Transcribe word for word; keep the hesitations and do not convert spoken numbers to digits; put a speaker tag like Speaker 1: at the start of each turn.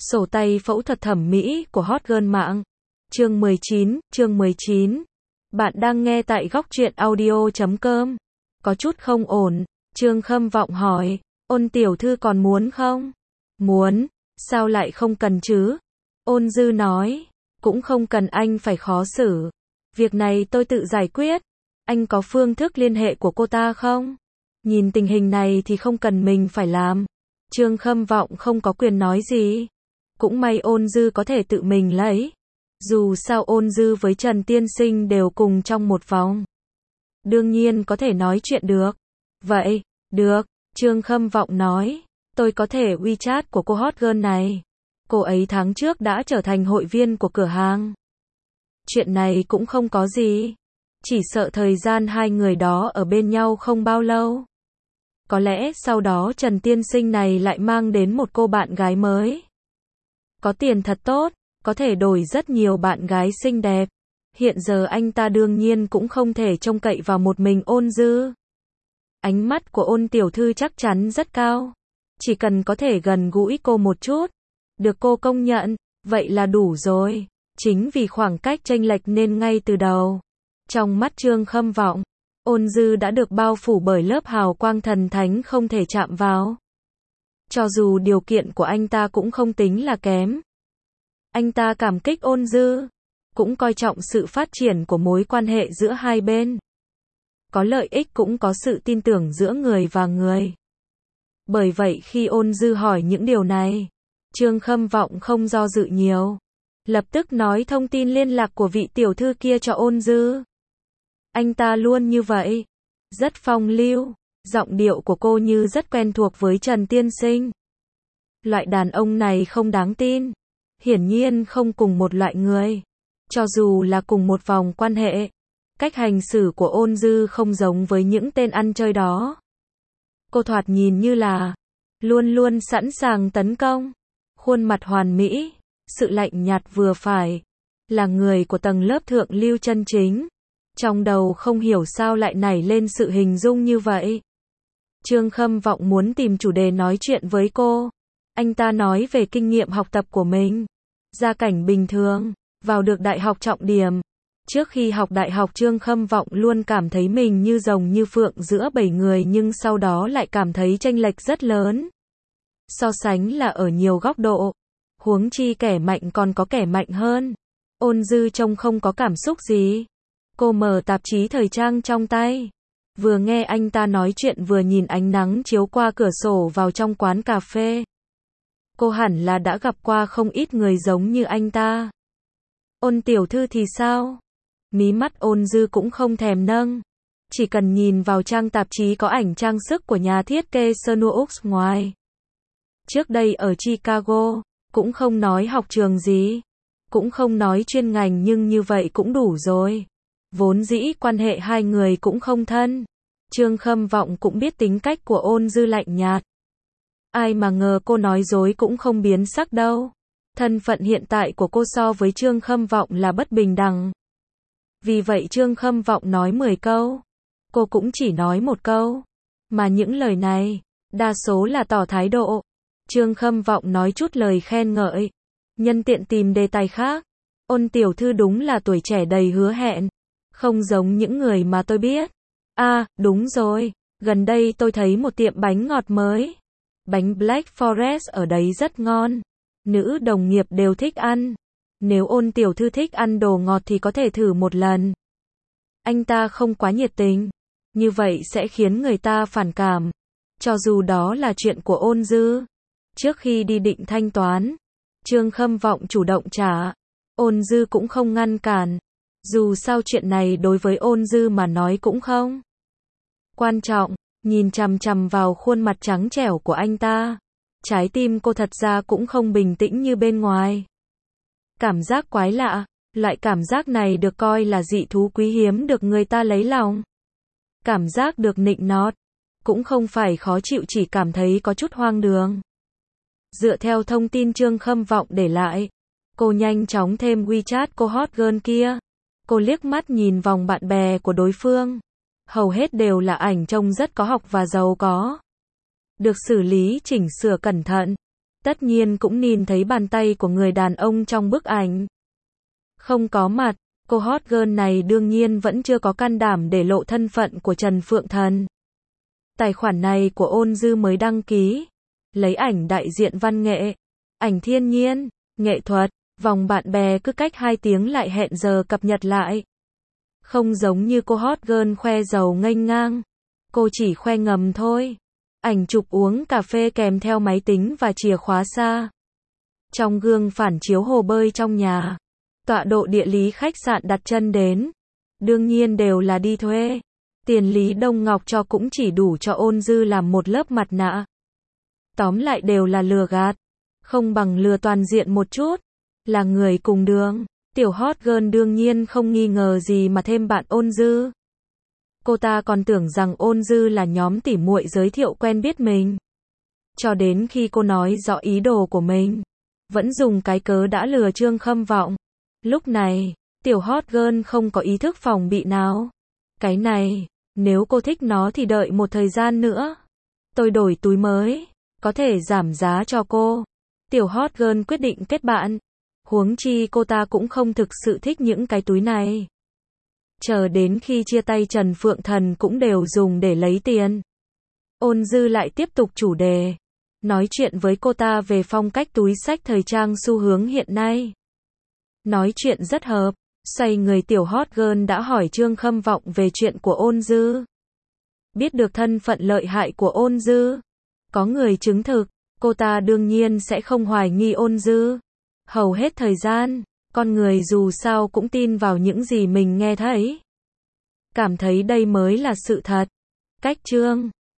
Speaker 1: Sổ tay phẫu thuật thẩm mỹ của hot girl mạng. Chương mười chín, chương mười chín. Bạn đang nghe tại góc truyện audio chấm com. Có chút không ổn, Trương Khâm Vọng hỏi, Ôn tiểu thư còn muốn không? Muốn, sao lại không cần chứ? Ôn Dư nói, cũng không cần anh phải khó xử. Việc này tôi tự giải quyết. Anh có phương thức liên hệ của cô ta không? Nhìn tình hình này thì không cần mình phải làm. Trương Khâm Vọng không có quyền nói gì. Cũng may Ôn Dư có thể tự mình lấy. Dù sao Ôn Dư với Trần Tiên Sinh đều cùng trong một vòng. Đương nhiên có thể nói chuyện được. Vậy, được, Trương Khâm Vọng nói. Tôi có thể WeChat của cô hot girl này. Cô ấy tháng trước đã trở thành hội viên của cửa hàng. Chuyện này cũng không có gì. Chỉ sợ thời gian hai người đó ở bên nhau không bao lâu. Có lẽ sau đó Trần Tiên Sinh này lại mang đến một cô bạn gái mới. Có tiền thật tốt, có thể đổi rất nhiều bạn gái xinh đẹp. Hiện giờ anh ta đương nhiên cũng không thể trông cậy vào một mình Ôn Dư. Ánh mắt của Ôn tiểu thư chắc chắn rất cao. Chỉ cần có thể gần gũi cô một chút, được cô công nhận, vậy là đủ rồi. Chính vì khoảng cách chênh lệch nên ngay từ đầu, trong mắt Trương Khâm Vọng, Ôn Dư đã được bao phủ bởi lớp hào quang thần thánh không thể chạm vào. Cho dù điều kiện của anh ta cũng không tính là kém. Anh ta cảm kích Ôn Dư, cũng coi trọng sự phát triển của mối quan hệ giữa hai bên. Có lợi ích cũng có sự tin tưởng giữa người và người. Bởi vậy khi Ôn Dư hỏi những điều này, Trương Khâm Vọng không do dự nhiều. Lập tức nói thông tin liên lạc của vị tiểu thư kia cho Ôn Dư. Anh ta luôn như vậy. Rất phong lưu. Giọng điệu của cô như rất quen thuộc với Trần Tiên Sinh. Loại đàn ông này không đáng tin. Hiển nhiên không cùng một loại người. Cho dù là cùng một vòng quan hệ, cách hành xử của Ôn Dư không giống với những tên ăn chơi đó. Cô thoạt nhìn như là luôn luôn sẵn sàng tấn công. Khuôn mặt hoàn mỹ, sự lạnh nhạt vừa phải, là người của tầng lớp thượng lưu chân chính. Trong đầu không hiểu sao lại nảy lên sự hình dung như vậy. Trương Khâm Vọng muốn tìm chủ đề nói chuyện với cô. Anh ta nói về kinh nghiệm học tập của mình. Gia cảnh bình thường, vào được đại học trọng điểm. Trước khi học đại học Trương Khâm Vọng luôn cảm thấy mình như rồng như phượng giữa bầy người, nhưng sau đó lại cảm thấy chênh lệch rất lớn. So sánh là ở nhiều góc độ. Huống chi kẻ mạnh còn có kẻ mạnh hơn. Ôn Dư trông không có cảm xúc gì. Cô mở tạp chí thời trang trong tay. Vừa nghe anh ta nói chuyện vừa nhìn ánh nắng chiếu qua cửa sổ vào trong quán cà phê. Cô hẳn là đã gặp qua không ít người giống như anh ta. Ôn tiểu thư thì sao? Mí mắt Ôn Dư cũng không thèm nâng. Chỉ cần nhìn vào trang tạp chí có ảnh trang sức của nhà thiết kế Snoux ngoài. Trước đây ở Chicago, cũng không nói học trường gì, cũng không nói chuyên ngành, nhưng như vậy cũng đủ rồi. Vốn dĩ quan hệ hai người cũng không thân. Trương Khâm Vọng cũng biết tính cách của Ôn Dư lạnh nhạt. Ai mà ngờ cô nói dối cũng không biến sắc đâu. Thân phận hiện tại của cô so với Trương Khâm Vọng là bất bình đẳng. Vì vậy Trương Khâm Vọng nói mười câu, cô cũng chỉ nói một câu. Mà những lời này, đa số là tỏ thái độ. Trương Khâm Vọng nói chút lời khen ngợi, nhân tiện tìm đề tài khác. Ôn tiểu thư đúng là tuổi trẻ đầy hứa hẹn, không giống những người mà tôi biết. À, đúng rồi, gần đây tôi thấy một tiệm bánh ngọt mới. Bánh Black Forest ở đấy rất ngon. Nữ đồng nghiệp đều thích ăn. Nếu Ôn tiểu thư thích ăn đồ ngọt thì có thể thử một lần. Anh ta không quá nhiệt tình, như vậy sẽ khiến người ta phản cảm. Cho dù đó là chuyện của Ôn Dư. Trước khi đi định thanh toán, Trương Khâm Vọng chủ động trả. Ôn Dư cũng không ngăn cản. Dù sao chuyện này đối với Ôn Dư mà nói cũng không quan trọng. Nhìn chằm chằm vào khuôn mặt trắng trẻo của anh ta, trái tim cô thật ra cũng không bình tĩnh như bên ngoài. Cảm giác quái lạ, loại cảm giác này được coi là dị thú quý hiếm được người ta lấy lòng. Cảm giác được nịnh nót, cũng không phải khó chịu, chỉ cảm thấy có chút hoang đường. Dựa theo thông tin Trương Khâm Vọng để lại, cô nhanh chóng thêm WeChat cô hot girl kia. Cô liếc mắt nhìn vòng bạn bè của đối phương. Hầu hết đều là ảnh trông rất có học và giàu có. Được xử lý chỉnh sửa cẩn thận. Tất nhiên cũng nhìn thấy bàn tay của người đàn ông trong bức ảnh. Không có mặt, cô hot girl này đương nhiên vẫn chưa có can đảm để lộ thân phận của Trần Phượng Thần. Tài khoản này của Ôn Dư mới đăng ký. Lấy ảnh đại diện văn nghệ, ảnh thiên nhiên, nghệ thuật, vòng bạn bè cứ cách hai tiếng lại hẹn giờ cập nhật lại. Không giống như cô hot girl khoe giàu nghênh ngang. Cô chỉ khoe ngầm thôi. Ảnh chụp uống cà phê kèm theo máy tính và chìa khóa xa. Trong gương phản chiếu hồ bơi trong nhà. Tọa độ địa lý khách sạn đặt chân đến. Đương nhiên đều là đi thuê. Tiền Lý Đông Ngọc cho cũng chỉ đủ cho Ôn Dư làm một lớp mặt nạ. Tóm lại đều là lừa gạt. Không bằng lừa toàn diện một chút. Là người cùng đường. Tiểu hot girl đương nhiên không nghi ngờ gì mà thêm bạn Ôn Dư. Cô ta còn tưởng rằng Ôn Dư là nhóm tỉ muội giới thiệu quen biết mình. Cho đến khi cô nói rõ ý đồ của mình. Vẫn dùng cái cớ đã lừa Trương Khâm Vọng. Lúc này, tiểu hot girl không có ý thức phòng bị nào. Cái này, nếu cô thích nó thì đợi một thời gian nữa. Tôi đổi túi mới, có thể giảm giá cho cô. Tiểu hot girl quyết định kết bạn. Huống chi cô ta cũng không thực sự thích những cái túi này. Chờ đến khi chia tay Trần Phượng Thần cũng đều dùng để lấy tiền. Ôn Dư lại tiếp tục chủ đề. Nói chuyện với cô ta về phong cách túi xách thời trang xu hướng hiện nay. Nói chuyện rất hợp. Xoay người tiểu hot girl đã hỏi Trương Khâm Vọng về chuyện của Ôn Dư. Biết được thân phận lợi hại của Ôn Dư. Có người chứng thực, cô ta đương nhiên sẽ không hoài nghi Ôn Dư. Hầu hết thời gian, con người dù sao cũng tin vào những gì mình nghe thấy. Cảm thấy đây mới là sự thật. Cách Trương